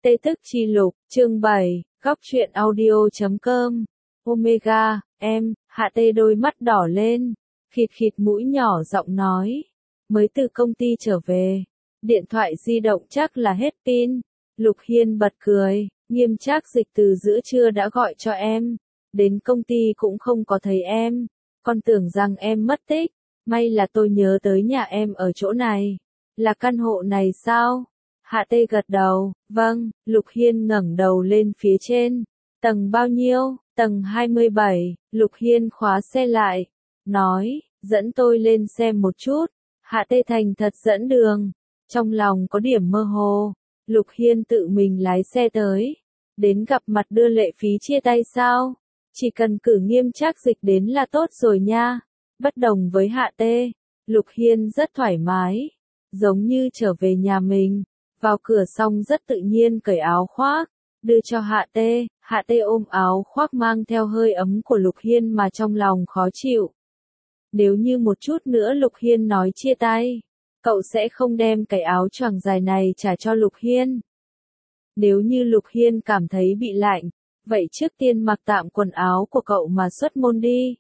Tê Tức Chi Lục, chương 7, góc truyện audio.com. Omega, em, Hạ Tê đôi mắt đỏ lên, khịt khịt mũi nhỏ giọng nói. Mới từ công ty trở về, điện thoại di động chắc là hết pin. Lục Hiên bật cười, Nghiêm Trác Dịch từ giữa trưa đã gọi cho em, đến công ty cũng không có thấy em, con tưởng rằng em mất tích, may là tôi nhớ tới nhà em ở chỗ này, là căn hộ này sao? Hạ Tê gật đầu, vâng. Lục Hiên ngẩng đầu lên phía trên, tầng bao nhiêu? Tầng 27, Lục Hiên khóa xe lại, nói, dẫn tôi lên xem một chút. Hạ Tê thành thật dẫn đường, trong lòng có điểm mơ hồ. Lục Hiên tự mình lái xe tới, đến gặp mặt đưa lệ phí chia tay sao? Chỉ cần cử Nghiêm Trác Dịch đến là tốt rồi nha. Bất đồng với Hạ Tê, Lục Hiên rất thoải mái, giống như trở về nhà mình. Vào cửa xong rất tự nhiên cởi áo khoác, đưa cho Hạ Tê ôm áo khoác mang theo hơi ấm của Lục Hiên mà trong lòng khó chịu. Nếu như một chút nữa Lục Hiên nói chia tay, cậu sẽ không đem cái áo choàng dài này trả cho Lục Hiên. Nếu như Lục Hiên cảm thấy bị lạnh, vậy trước tiên mặc tạm quần áo của cậu mà xuất môn đi.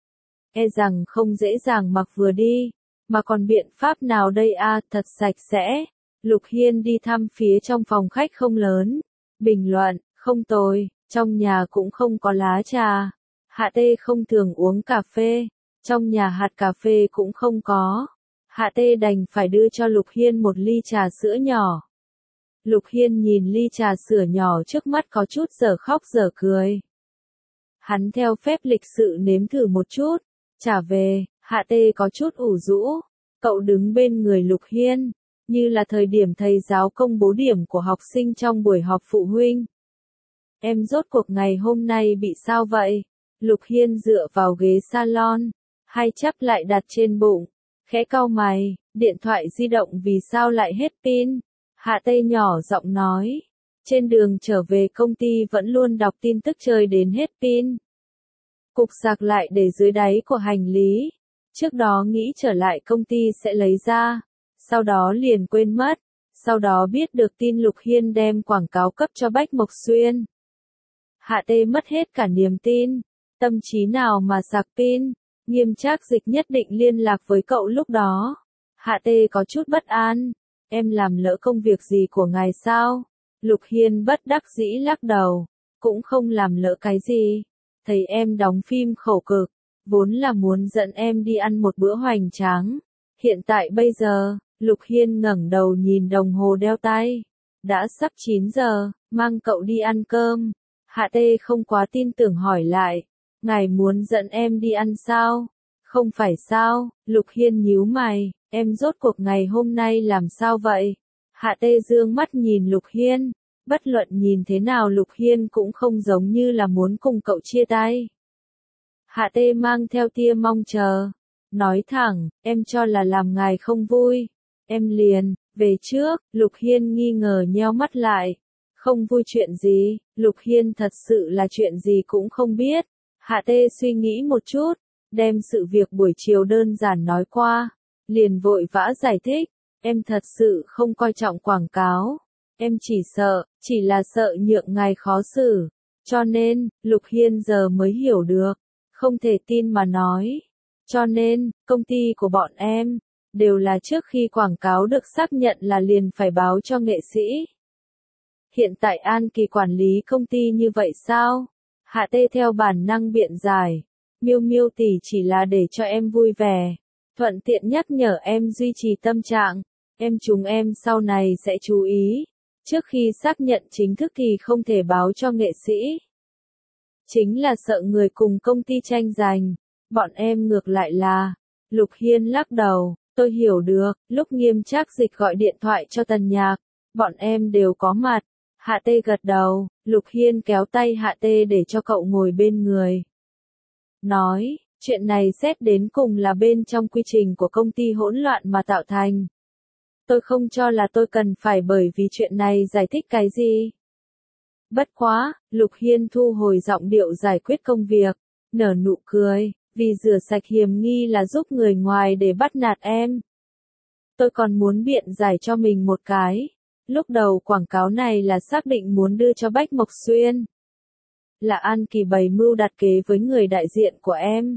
E rằng không dễ dàng mặc vừa đi, mà còn biện pháp nào đây à, thật sạch sẽ. Lục Hiên đi thăm phía trong phòng khách không lớn, bình luận, không tồi, trong nhà cũng không có lá trà. Hạ Tê không thường uống cà phê, trong nhà hạt cà phê cũng không có. Hạ Tê đành phải đưa cho Lục Hiên một ly trà sữa nhỏ. Lục Hiên nhìn ly trà sữa nhỏ trước mắt có chút dở khóc dở cười. Hắn theo phép lịch sự nếm thử một chút, trả về. Hạ Tê có chút ủ rũ, cậu đứng bên người Lục Hiên, như là thời điểm thầy giáo công bố điểm của học sinh trong buổi họp phụ huynh. Em rốt cuộc ngày hôm nay bị sao vậy? Lục Hiên dựa vào ghế salon, hai chắp lại đặt trên bụng, khẽ cau mày, điện thoại di động vì sao lại hết pin? Hạ Tê nhỏ giọng nói, trên đường trở về công ty vẫn luôn đọc tin tức chơi đến hết pin. Cục sạc lại để dưới đáy của hành lý, trước đó nghĩ trở lại công ty sẽ lấy ra. Sau đó liền quên mất, sau đó biết được tin Lục Hiên đem quảng cáo cấp cho Bách Mộc Xuyên. Hạ Tê mất hết cả niềm tin, tâm trí nào mà sạc pin, Nghiêm Trác Dịch nhất định liên lạc với cậu lúc đó. Hạ Tê có chút bất an, em làm lỡ công việc gì của ngài sao? Lục Hiên bất đắc dĩ lắc đầu, cũng không làm lỡ cái gì, thấy em đóng phim khổ cực, vốn là muốn dẫn em đi ăn một bữa hoành tráng. Hiện tại bây giờ, Lục Hiên ngẩng đầu nhìn đồng hồ đeo tay. Đã sắp 9 giờ, mang cậu đi ăn cơm. Hạ Tê không quá tin tưởng hỏi lại. Ngài muốn dẫn em đi ăn sao? Không phải sao? Lục Hiên nhíu mày. Em rốt cuộc ngày hôm nay làm sao vậy? Hạ Tê dương mắt nhìn Lục Hiên. Bất luận nhìn thế nào Lục Hiên cũng không giống như là muốn cùng cậu chia tay. Hạ Tê mang theo tia mong chờ. Nói thẳng, em cho là làm ngài không vui. Em liền, về trước. Lục Hiên nghi ngờ nheo mắt lại. Không vui chuyện gì? Lục Hiên thật sự là chuyện gì cũng không biết. Hạ Tê suy nghĩ một chút, đem sự việc buổi chiều đơn giản nói qua, liền vội vã giải thích. Em thật sự không coi trọng quảng cáo. Em chỉ là sợ nhượng ngài khó xử. Cho nên, Lục Hiên giờ mới hiểu được. Không thể tin mà nói. Cho nên, công ty của bọn em, đều là trước khi quảng cáo được xác nhận là liền phải báo cho nghệ sĩ. Hiện tại An Kỳ quản lý công ty như vậy sao? Hạ Tê theo bản năng biện giải. Miêu Miêu tỷ chỉ là để cho em vui vẻ. Thuận tiện nhắc nhở em duy trì tâm trạng. Chúng em sau này sẽ chú ý. Trước khi xác nhận chính thức thì không thể báo cho nghệ sĩ. Chính là sợ người cùng công ty tranh giành. Bọn em ngược lại là. Lục Hiên lắc đầu, tôi hiểu được, lúc Nghiêm Trác Dịch gọi điện thoại cho Tần Nhạc, bọn em đều có mặt. Hạ Tê gật đầu, Lục Hiên kéo tay Hạ Tê để cho cậu ngồi bên người. Nói, chuyện này xét đến cùng là bên trong quy trình của công ty hỗn loạn mà tạo thành. Tôi không cho là tôi cần phải bởi vì chuyện này giải thích cái gì. Bất quá, Lục Hiên thu hồi giọng điệu giải quyết công việc, nở nụ cười. Vì rửa sạch hiềm nghi là giúp người ngoài để bắt nạt em. Tôi còn muốn biện giải cho mình một cái. Lúc đầu quảng cáo này là xác định muốn đưa cho Bách Mộc Xuyên. Là An Kỳ bày mưu đặt kế với người đại diện của em.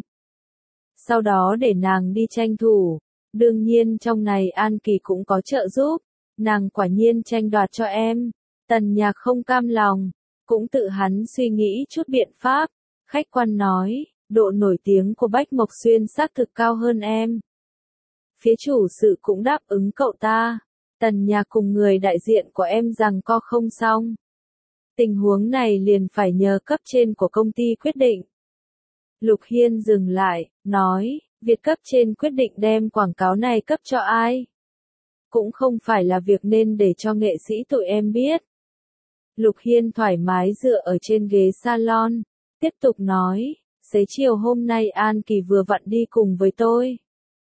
Sau đó để nàng đi tranh thủ. Đương nhiên trong này An Kỳ cũng có trợ giúp. Nàng quả nhiên tranh đoạt cho em. Tần Nhạc không cam lòng. Cũng tự hắn suy nghĩ chút biện pháp. Khách quan nói, độ nổi tiếng của Bách Mộc Xuyên xác thực cao hơn em. Phía chủ sự cũng đáp ứng cậu ta. Tần Nhạc cùng người đại diện của em rằng co không xong. Tình huống này liền phải nhờ cấp trên của công ty quyết định. Lục Hiên dừng lại, nói, việc cấp trên quyết định đem quảng cáo này cấp cho ai? Cũng không phải là việc nên để cho nghệ sĩ tụi em biết. Lục Hiên thoải mái dựa ở trên ghế salon, tiếp tục nói, xế chiều hôm nay An Kỳ vừa vặn đi cùng với tôi.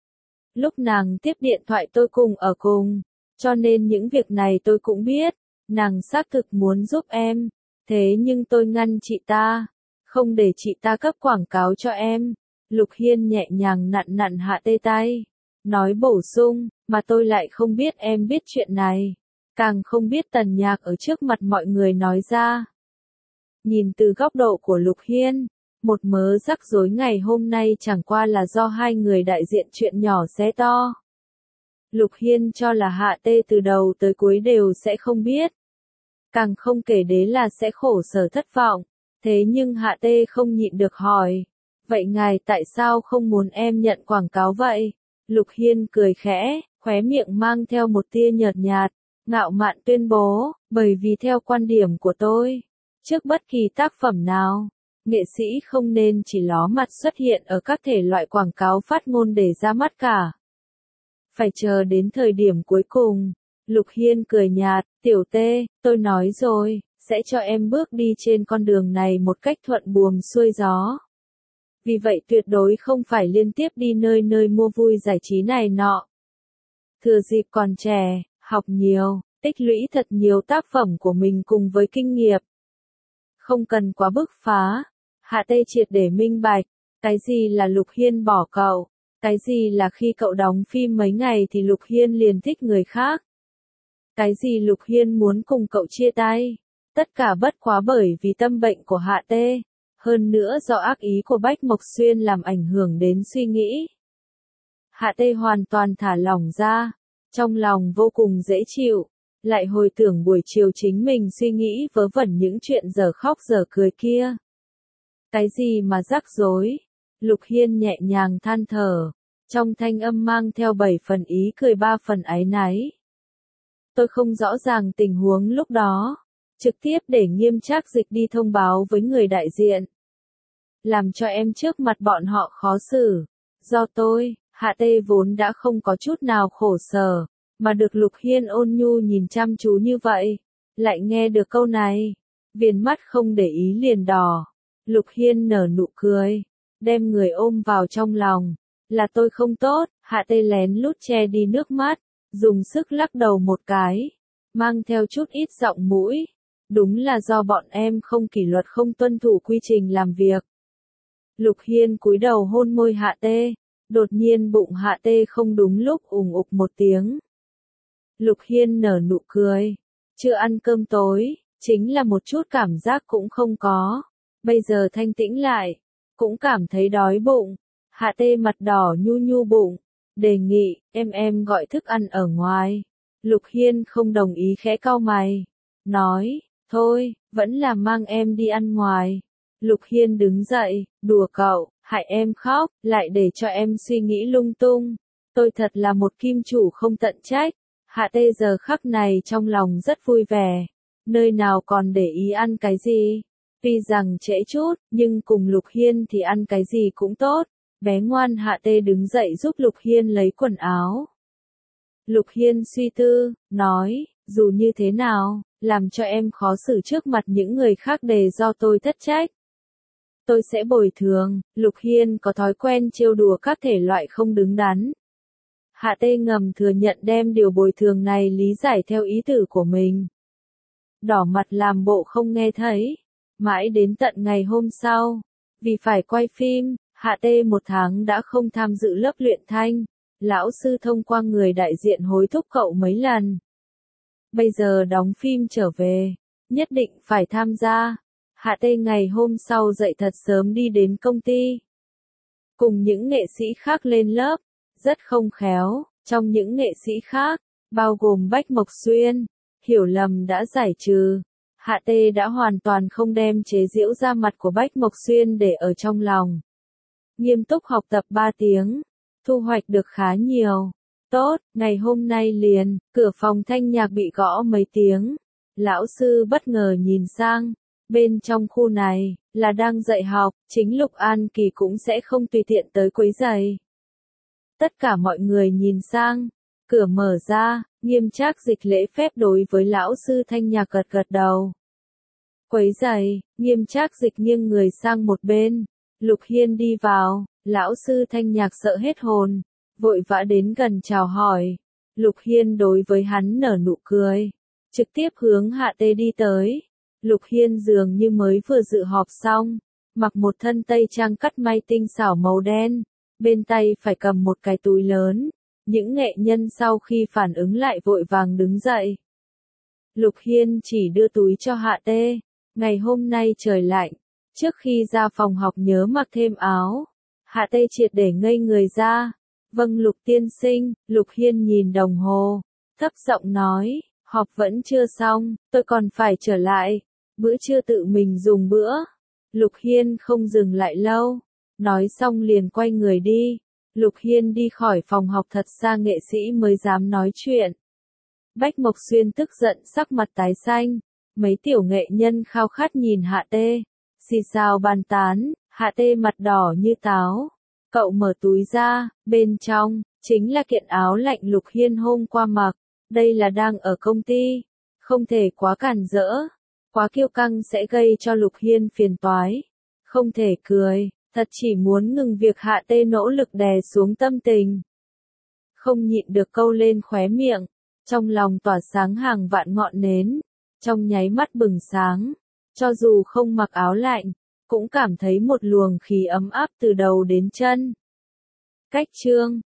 Lúc nàng tiếp điện thoại tôi cùng ở cùng, cho nên những việc này tôi cũng biết, nàng xác thực muốn giúp em, thế nhưng tôi ngăn chị ta, không để chị ta cấp quảng cáo cho em. Lục Hiên nhẹ nhàng nặn nặn Hạ Tê tay, nói bổ sung, mà tôi lại không biết em biết chuyện này, càng không biết Tần Nhạc ở trước mặt mọi người nói ra. Nhìn từ góc độ của Lục Hiên, một mớ rắc rối ngày hôm nay chẳng qua là do hai người đại diện chuyện nhỏ xé to. Lục Hiên cho là Hạ Tê từ đầu tới cuối đều sẽ không biết. Càng không kể đến là sẽ khổ sở thất vọng. Thế nhưng Hạ Tê không nhịn được hỏi. Vậy ngài tại sao không muốn em nhận quảng cáo vậy? Lục Hiên cười khẽ, khóe miệng mang theo một tia nhợt nhạt, ngạo mạn tuyên bố, bởi vì theo quan điểm của tôi, trước bất kỳ tác phẩm nào, nghệ sĩ không nên chỉ ló mặt xuất hiện ở các thể loại quảng cáo phát ngôn để ra mắt cả. Phải chờ đến thời điểm cuối cùng. Lục Hiên cười nhạt, tiểu Tê, tôi nói rồi, sẽ cho em bước đi trên con đường này một cách thuận buồm xuôi gió. Vì vậy tuyệt đối không phải liên tiếp đi nơi nơi mua vui giải trí này nọ. Thừa dịp còn trẻ, học nhiều, tích lũy thật nhiều tác phẩm của mình cùng với kinh nghiệm. Không cần quá bứt phá. Hạ Tê triệt để minh bạch, cái gì là Lục Hiên bỏ cậu, cái gì là khi cậu đóng phim mấy ngày thì Lục Hiên liền thích người khác. Cái gì Lục Hiên muốn cùng cậu chia tay, tất cả bất quá bởi vì tâm bệnh của Hạ Tê, hơn nữa do ác ý của Bách Mộc Xuyên làm ảnh hưởng đến suy nghĩ. Hạ Tê hoàn toàn thả lỏng ra, trong lòng vô cùng dễ chịu, lại hồi tưởng buổi chiều chính mình suy nghĩ vớ vẩn những chuyện dở khóc dở cười kia. Cái gì mà rắc rối? Lục Hiên nhẹ nhàng than thở, trong thanh âm mang theo 7 phần ý cười 3 phần áy náy. Tôi không rõ ràng tình huống lúc đó, trực tiếp để Nghiêm Trác Dịch đi thông báo với người đại diện. Làm cho em trước mặt bọn họ khó xử. Do tôi, Hạ Tê vốn đã không có chút nào khổ sở, mà được Lục Hiên ôn nhu nhìn chăm chú như vậy, lại nghe được câu này, viền mắt không để ý liền đỏ. Lục Hiên nở nụ cười, đem người ôm vào trong lòng. Là tôi không tốt. Hạ Tê lén lút che đi nước mắt, dùng sức lắc đầu một cái, mang theo chút ít giọng mũi. Đúng là do bọn em không kỷ luật không tuân thủ quy trình làm việc. Lục Hiên cúi đầu hôn môi Hạ Tê, đột nhiên bụng Hạ Tê không đúng lúc ủng ục một tiếng. Lục Hiên nở nụ cười, chưa ăn cơm tối, chính là một chút cảm giác cũng không có. Bây giờ thanh tĩnh lại, cũng cảm thấy đói bụng. Hạ Tê mặt đỏ nhu nhu bụng, đề nghị, em gọi thức ăn ở ngoài. Lục Hiên không đồng ý khẽ cau mày, nói, thôi, vẫn là mang em đi ăn ngoài. Lục Hiên đứng dậy, đùa cậu, hại em khóc, lại để cho em suy nghĩ lung tung. Tôi thật là một kim chủ không tận trách. Hạ Tê giờ khắc này trong lòng rất vui vẻ, nơi nào còn để ý ăn cái gì. Tuy rằng trễ chút, nhưng cùng Lục Hiên thì ăn cái gì cũng tốt. Bé ngoan Hạ Tê đứng dậy giúp Lục Hiên lấy quần áo. Lục Hiên suy tư, nói, dù như thế nào, làm cho em khó xử trước mặt những người khác đều do tôi thất trách. Tôi sẽ bồi thường. Lục Hiên có thói quen trêu đùa các thể loại không đứng đắn. Hạ Tê ngầm thừa nhận đem điều bồi thường này lý giải theo ý tưởng của mình. Đỏ mặt làm bộ không nghe thấy. Mãi đến tận ngày hôm sau, vì phải quay phim, Hạ Tê 1 tháng đã không tham dự lớp luyện thanh. Lão sư thông qua người đại diện hối thúc cậu mấy lần. bây giờ đóng phim trở về, nhất định phải tham gia. Hạ Tê ngày hôm sau dậy thật sớm đi đến công ty. Cùng những nghệ sĩ khác lên lớp, rất không khéo, trong những nghệ sĩ khác, bao gồm Bách Mộc Xuyên, hiểu lầm đã giải trừ. Hạ Tê đã hoàn toàn không đem chế giễu ra mặt của Bách Mộc Xuyên để ở trong lòng. Nghiêm túc học tập 3 tiếng, thu hoạch được khá nhiều. Tốt, ngày hôm nay liền, cửa phòng thanh nhạc bị gõ mấy tiếng. Lão sư bất ngờ nhìn sang, bên trong khu này, là đang dạy học, chính Lục An Kỳ cũng sẽ không tùy tiện tới quấy rầy. Tất cả mọi người nhìn sang, cửa mở ra, Nghiêm Trác Dịch lễ phép đối với lão sư thanh nhạc gật gật đầu. Quấy rầy, Nghiêm Trác Dịch nghiêng người sang một bên, Lục Hiên đi vào, lão sư thanh nhạc sợ hết hồn, vội vã đến gần chào hỏi. Lục Hiên đối với hắn nở nụ cười, trực tiếp hướng Hạ Tê đi tới. Lục Hiên dường như mới vừa dự họp xong, mặc một thân tây trang cắt may tinh xảo màu đen, bên tay phải cầm một cái túi lớn. Những nghệ nhân sau khi phản ứng lại vội vàng đứng dậy. Lục Hiên chỉ đưa túi cho Hạ Tê. Ngày hôm nay trời lạnh, trước khi ra phòng học nhớ mặc thêm áo. Hạ Tê triệt để ngây người ra. Vâng Lục tiên sinh, Lục Hiên nhìn đồng hồ, thấp giọng nói, họp vẫn chưa xong, tôi còn phải trở lại. Bữa trưa tự mình dùng bữa. Lục Hiên không dừng lại lâu, nói xong liền quay người đi. Lục Hiên đi khỏi phòng học thật xa nghệ sĩ mới dám nói chuyện. Bách Mộc Xuyên tức giận sắc mặt tái xanh, mấy tiểu nghệ nhân khao khát nhìn Hạ Tê, xì xào bàn tán, Hạ Tê mặt đỏ như táo. Cậu mở túi ra, bên trong, chính là kiện áo lạnh Lục Hiên hôm qua mặc, đây là đang ở công ty, không thể quá cản rỡ, quá kiêu căng sẽ gây cho Lục Hiên phiền toái, không thể cười. Thật chỉ muốn ngừng việc Hạ Tê nỗ lực đè xuống tâm tình. Không nhịn được câu lên khóe miệng, trong lòng tỏa sáng hàng vạn ngọn nến, trong nháy mắt bừng sáng, cho dù không mặc áo lạnh, cũng cảm thấy một luồng khí ấm áp từ đầu đến chân. Cách chương